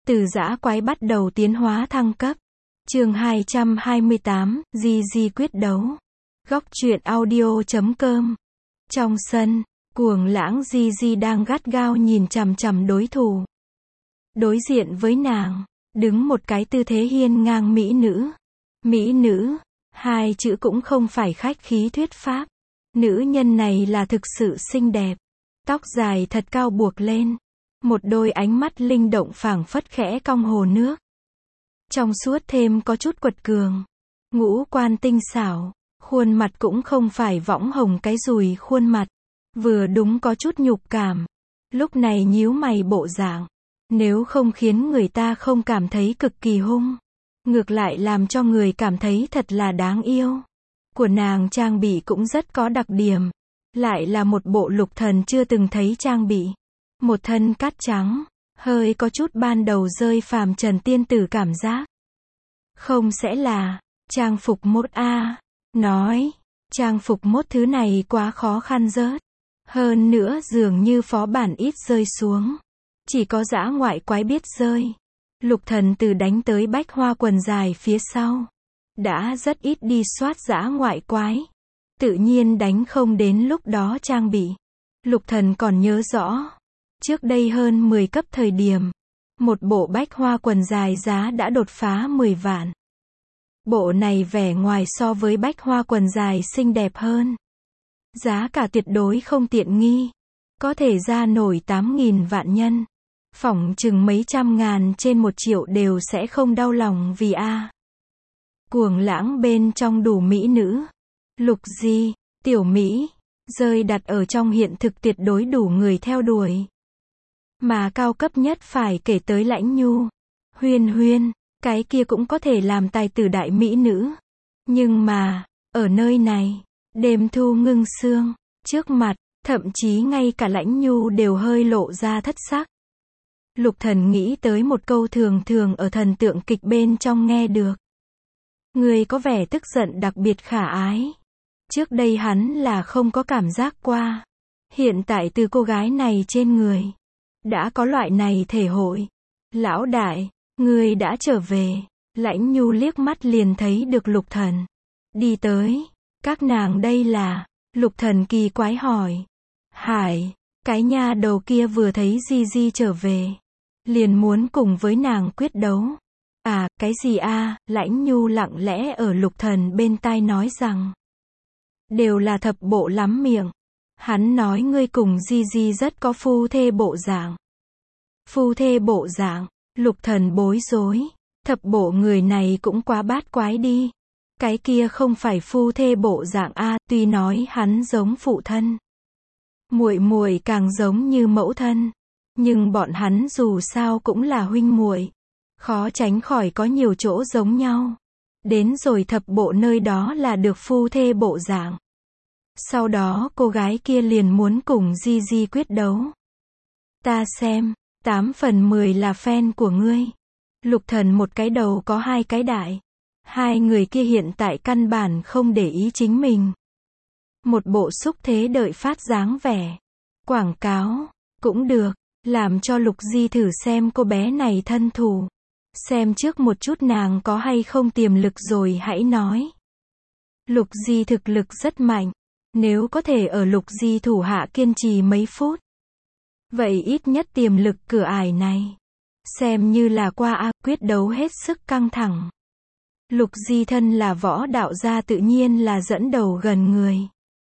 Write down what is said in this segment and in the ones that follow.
Từ dã quái bắt đầu tiến hóa thăng cấp. Chương 228, Gigi quyết đấu. Góc truyện audio.com. Trong sân, cuồng lãng Gigi đang gắt gao nhìn chằm chằm đối thủ. Đối diện với nàng, đứng một cái tư thế hiên ngang mỹ nữ. Mỹ nữ, hai chữ cũng không phải khách khí thuyết pháp. Nữ nhân này là thực sự xinh đẹp. Tóc dài thật cao buộc lên. Một đôi ánh mắt linh động phảng phất khẽ cong hồ nước. Trong suốt thêm có chút quật cường. Ngũ quan tinh xảo. Khuôn mặt cũng không phải võng hồng cái dùi khuôn mặt. Vừa đúng có chút nhục cảm. Lúc này nhíu mày bộ dạng. Nếu không khiến người ta không cảm thấy cực kỳ hung. Ngược lại làm cho người cảm thấy thật là đáng yêu. Của nàng trang bị cũng rất có đặc điểm. Lại là một bộ lục thần chưa từng thấy trang bị. Một thân cát trắng, hơi có chút ban đầu rơi phàm trần tiên tử cảm giác. Không sẽ là trang phục mốt a? Nói, trang phục mốt thứ này quá khó khăn rớt. Hơn nữa dường như phó bản ít rơi xuống. Chỉ có dã ngoại quái biết rơi. Lục thần từ đánh tới bách hoa quần dài phía sau. Đã rất ít đi soát dã ngoại quái. Tự nhiên đánh không đến lúc đó trang bị. Lục thần còn nhớ rõ. Trước đây hơn 10 cấp thời điểm. Một bộ bách hoa quần dài giá đã đột phá 10 vạn. Bộ này vẻ ngoài so với bách hoa quần dài xinh đẹp hơn. Giá cả tuyệt đối không tiện nghi. Có thể ra nổi 8.000 vạn nhân. Phỏng chừng mấy trăm ngàn trên 1 triệu đều sẽ không đau lòng vì a. Cuồng lãng bên trong đủ mỹ nữ. Lục Di, tiểu Mỹ, rơi đặt ở trong hiện thực tuyệt đối đủ người theo đuổi. Mà cao cấp nhất phải kể tới Lãnh Nhu. Huyên Huyên, cái kia cũng có thể làm tài tử đại mỹ nữ. Nhưng mà, ở nơi này, đêm thu ngưng sương, trước mặt, thậm chí ngay cả Lãnh Nhu đều hơi lộ ra thất sắc. Lục thần nghĩ tới một câu thường thường ở thần tượng kịch bên trong nghe được. Người có vẻ tức giận đặc biệt khả ái. Trước đây hắn là không có cảm giác qua. Hiện tại từ cô gái này trên người. Đã có loại này thể hội. Lão đại, người đã trở về. Lãnh Nhu liếc mắt liền thấy được lục thần. Đi tới. Các nàng đây là. Lục thần kỳ quái hỏi. Hải, cái nha đầu kia vừa thấy Gigi trở về. Liền muốn cùng với nàng quyết đấu. À, cái gì a? Lãnh Nhu lặng lẽ ở lục thần bên tai nói rằng. Đều là thập bộ lắm miệng. Hắn nói ngươi cùng Gigi rất có phu thê bộ dạng. Phu thê bộ dạng, lục thần bối rối. Thập bộ người này cũng quá bát quái đi. Cái kia không phải phu thê bộ dạng a, tuy nói hắn giống phụ thân. Muội muội càng giống như mẫu thân. Nhưng bọn hắn dù sao cũng là huynh muội. Khó tránh khỏi có nhiều chỗ giống nhau. Đến rồi thập bộ nơi đó là được phu thê bộ dạng. Sau đó cô gái kia liền muốn cùng Gigi quyết đấu. Ta xem, 8 phần 10 là fan của ngươi. Lục thần một cái đầu có 2 cái đại. Hai người kia hiện tại căn bản không để ý chính mình. Một bộ xúc thế đợi phát dáng vẻ. Quảng cáo, cũng được, làm cho Lục Di thử xem cô bé này thân thủ. Xem trước một chút nàng có hay không tiềm lực rồi hãy nói. Lục Di thực lực rất mạnh. Nếu có thể ở Lục Di thủ hạ kiên trì mấy phút. Vậy ít nhất tiềm lực cửa ải này. Xem như là qua a, quyết đấu hết sức căng thẳng. Lục Di thân là võ đạo gia tự nhiên là dẫn đầu gần người.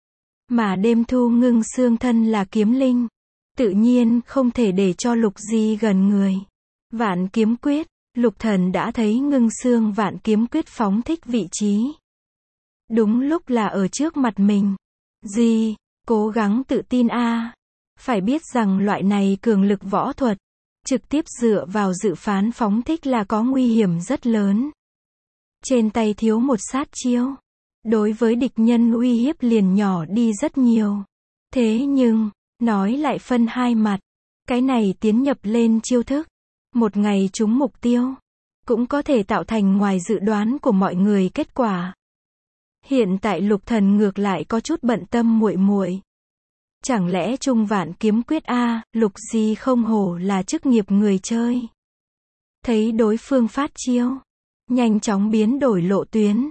Mà đêm thu ngưng xương thân là kiếm linh. Tự nhiên không thể để cho Lục Di gần người. Vạn kiếm quyết, lục thần đã thấy ngưng xương vạn kiếm quyết phóng thích vị trí. Đúng lúc là ở trước mặt mình. Di, cố gắng tự tin a. Phải biết rằng loại này cường lực võ thuật, trực tiếp dựa vào dự phán phóng thích là có nguy hiểm rất lớn. Trên tay thiếu một sát chiêu. Đối với địch nhân uy hiếp liền nhỏ đi rất nhiều. Thế nhưng, nói lại phân hai mặt. Cái này tiến nhập lên chiêu thức. Một ngày trúng mục tiêu. Cũng có thể tạo thành ngoài dự đoán của mọi người kết quả. Hiện tại lục thần ngược lại có chút bận tâm muội muội. Chẳng lẽ trung vạn kiếm quyết a, Lục Di không hổ là chức nghiệp người chơi. thấy đối phương phát chiêu, nhanh chóng biến đổi lộ tuyến.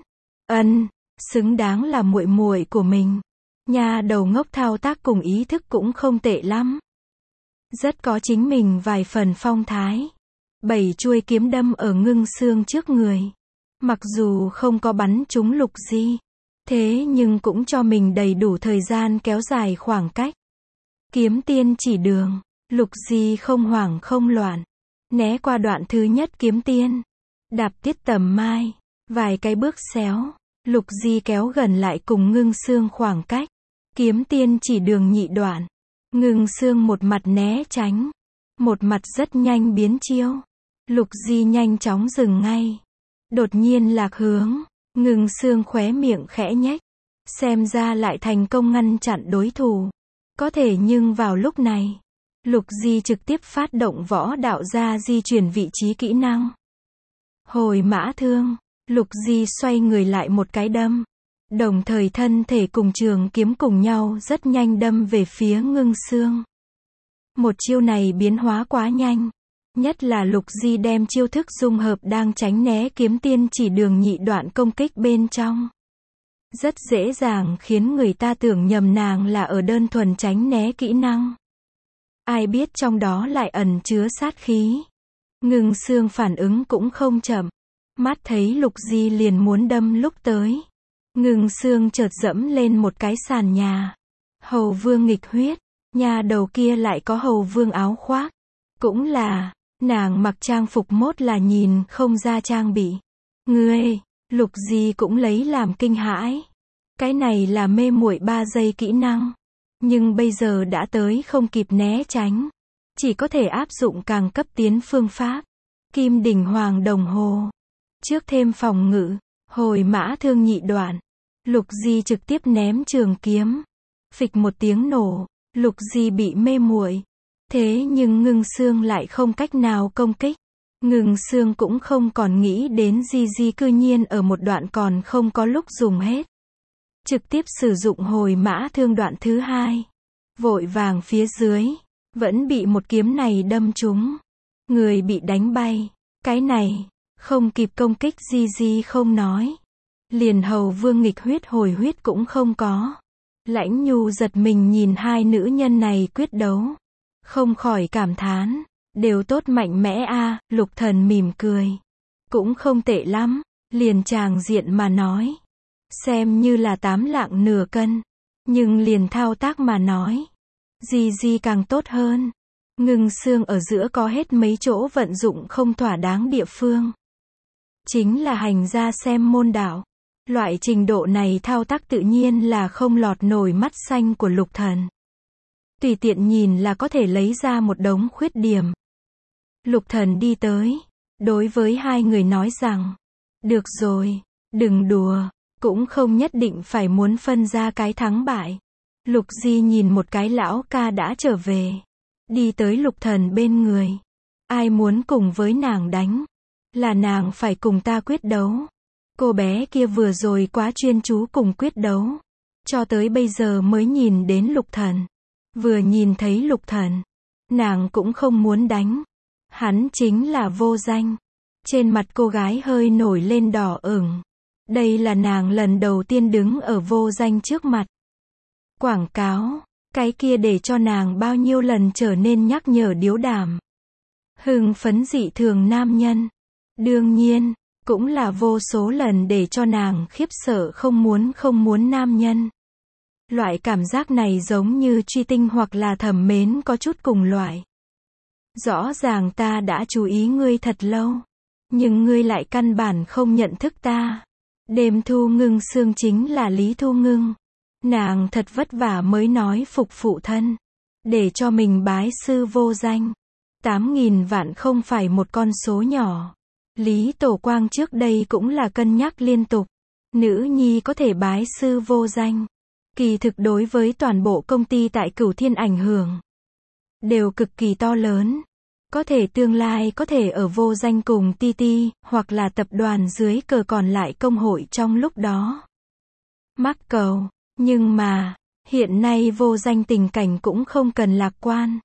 Xứng đáng là muội muội của mình. Nha đầu ngốc thao tác cùng ý thức cũng không tệ lắm. Rất có chính mình vài phần phong thái. 7 chuôi kiếm đâm ở Ngưng Xương trước người. Mặc dù không có bắn trúng Lục Di, thế nhưng cũng cho mình đầy đủ thời gian kéo dài khoảng cách. Kiếm tiên chỉ đường, Lục Di không hoảng không loạn. Né qua đoạn thứ nhất kiếm tiên. Đạp tiết tầm mai. Vài cái bước xéo. Lục Di kéo gần lại cùng Ngưng Xương khoảng cách. Kiếm tiên chỉ đường nhị đoạn. Ngưng Xương một mặt né tránh. Một mặt rất nhanh biến chiêu. Lục Di nhanh chóng dừng ngay. Đột nhiên lạc hướng. Ngưng Xương khóe miệng khẽ nhếch. Xem ra lại thành công ngăn chặn đối thủ. Có thể nhưng vào lúc này, Lục Di trực tiếp phát động võ đạo ra di chuyển vị trí kỹ năng. Hồi mã thương. Lục Di xoay người lại một cái đâm. Đồng thời thân thể cùng trường kiếm cùng nhau rất nhanh đâm về phía Ngưng Xương. Một chiêu này biến hóa quá nhanh. Nhất là Lục Di đem chiêu thức dung hợp đang tránh né kiếm tiên chỉ đường nhị đoạn công kích bên trong. Rất dễ dàng khiến người ta tưởng nhầm nàng là ở đơn thuần tránh né kỹ năng. Ai biết trong đó lại ẩn chứa sát khí. Ngưng Xương phản ứng cũng không chậm. Mắt thấy Lục Di liền muốn đâm lúc tới. Ngưng Xương chợt dẫm lên một cái sàn nhà. Hầu vương nghịch huyết. Nhà đầu kia lại có hầu vương áo khoác. Cũng là, nàng mặc trang phục mốt là nhìn không ra trang bị. Ngươi, Lục Di cũng lấy làm kinh hãi. Cái này là mê muội 3 giây kỹ năng. Nhưng bây giờ đã tới không kịp né tránh. Chỉ có thể áp dụng càng cấp tiến phương pháp. Kim đỉnh hoàng đồng hồ. Trước thêm phòng ngự. Hồi mã thương nhị đoạn. Lục Di trực tiếp ném trường kiếm. Phịch một tiếng nổ. Lục Di bị mê muội. Thế nhưng Ngưng Xương lại không cách nào công kích. Ngưng Xương cũng không còn nghĩ đến Di cư nhiên ở một đoạn còn không có lúc dùng hết. Trực tiếp sử dụng hồi mã thương đoạn thứ 2. Vội vàng phía dưới. Vẫn bị một kiếm này đâm trúng. Người bị đánh bay. Cái này, không kịp công kích Di không nói. Liền hầu vương nghịch huyết hồi huyết cũng không có. Lãnh Nhu giật mình nhìn hai nữ nhân này quyết đấu. Không khỏi cảm thán. Đều tốt mạnh mẽ a. Lục Thần mỉm cười. Cũng không tệ lắm. Liền tràng diện mà nói. Xem như là 8 lạng nửa cân. Nhưng liền thao tác mà nói. Di càng tốt hơn. Ngưng Xương ở giữa có hết mấy chỗ vận dụng không thỏa đáng địa phương. Chính là hành ra xem môn đạo. Loại trình độ này thao tác tự nhiên là không lọt nổi mắt xanh của Lục Thần. Tùy tiện nhìn là có thể lấy ra một đống khuyết điểm. Lục Thần đi tới. Đối với hai người nói rằng. Được rồi. Đừng đùa. Cũng không nhất định phải muốn phân ra cái thắng bại. Lục Di nhìn một cái lão ca đã trở về. Đi tới Lục Thần bên người. Ai muốn cùng với nàng đánh? Là nàng phải cùng ta quyết đấu. Cô bé kia vừa rồi quá chuyên chú cùng quyết đấu. Cho tới bây giờ mới nhìn đến Lục Thần. Vừa nhìn thấy Lục Thần. Nàng cũng không muốn đánh. Hắn chính là Vô Danh. Trên mặt cô gái hơi nổi lên đỏ ửng. Đây là nàng lần đầu tiên đứng ở Vô Danh trước mặt. Quảng cáo. Cái kia để cho nàng bao nhiêu lần trở nên nhắc nhở điếu đàm. Hưng phấn dị thường nam nhân. Đương nhiên, cũng là vô số lần để cho nàng khiếp sợ không muốn nam nhân. Loại cảm giác này giống như truy tinh hoặc là thẩm mến có chút cùng loại. Rõ ràng ta đã chú ý ngươi thật lâu. Nhưng ngươi lại căn bản không nhận thức ta. Đêm Thu Ngưng Xương chính là Lý Thu Ngưng. Nàng thật vất vả mới nói phục phụ thân. Để cho mình bái sư Vô Danh. 8.000 vạn không phải một con số nhỏ. Lý Tổ Quang trước đây cũng là cân nhắc liên tục. Nữ nhi có thể bái sư Vô Danh. Kỳ thực đối với toàn bộ công ty tại Cửu Thiên ảnh hưởng. Đều cực kỳ to lớn. Có thể tương lai có thể ở Vô Danh cùng TT, hoặc là tập đoàn dưới cờ còn lại công hội trong lúc đó. Mắc cầu. Nhưng mà, hiện nay Vô Danh tình cảnh cũng không cần lạc quan.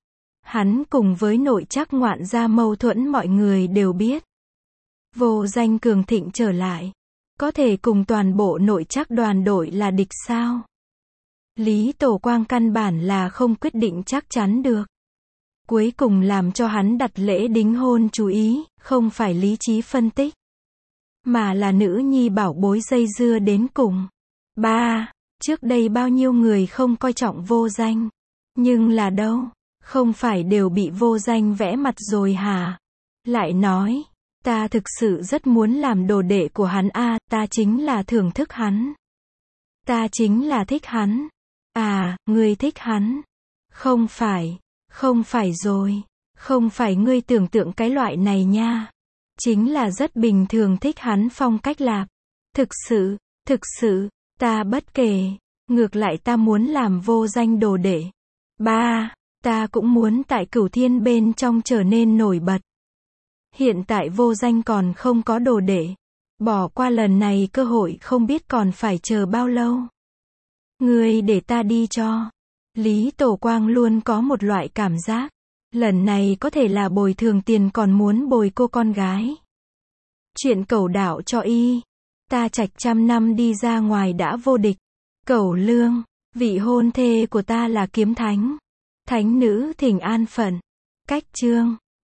Hắn cùng với Nội Trác ngoạn gia mâu thuẫn mọi người đều biết. Vô Danh cường thịnh trở lại, có thể cùng toàn bộ Nội Trác đoàn đội là địch sao? Lý Tổ Quang căn bản là không quyết định chắc chắn được. Cuối cùng làm cho hắn đặt lễ đính hôn chú ý, không phải lý trí phân tích, mà là nữ nhi bảo bối dây dưa đến cùng. Ba, trước đây bao nhiêu người không coi trọng Vô Danh. Nhưng là đâu, không phải đều bị Vô Danh vẽ mặt rồi hả? Lại nói, ta thực sự rất muốn làm đồ đệ của hắn a, ta chính là thưởng thức hắn. Ta chính là thích hắn. À, ngươi thích hắn. Không phải rồi. Không phải ngươi tưởng tượng cái loại này nha. Chính là rất bình thường thích hắn phong cách lạp. Thực sự, ta bất kể. Ngược lại ta muốn làm Vô Danh đồ đệ. Ba, ta cũng muốn tại Cửu Thiên bên trong trở nên nổi bật. Hiện tại Vô Danh còn không có đồ đệ. Bỏ qua lần này cơ hội không biết còn phải chờ bao lâu. Ngươi để ta đi cho. Lý Tổ Quang luôn có một loại cảm giác. Lần này có thể là bồi thường tiền còn muốn bồi cô con gái. Chuyện Cẩu đạo cho y. Ta Trạch 100 năm đi ra ngoài đã vô địch. Cẩu Lương, vị hôn thê của ta là Kiếm Thánh. Thánh nữ thỉnh an phận. Cách chương.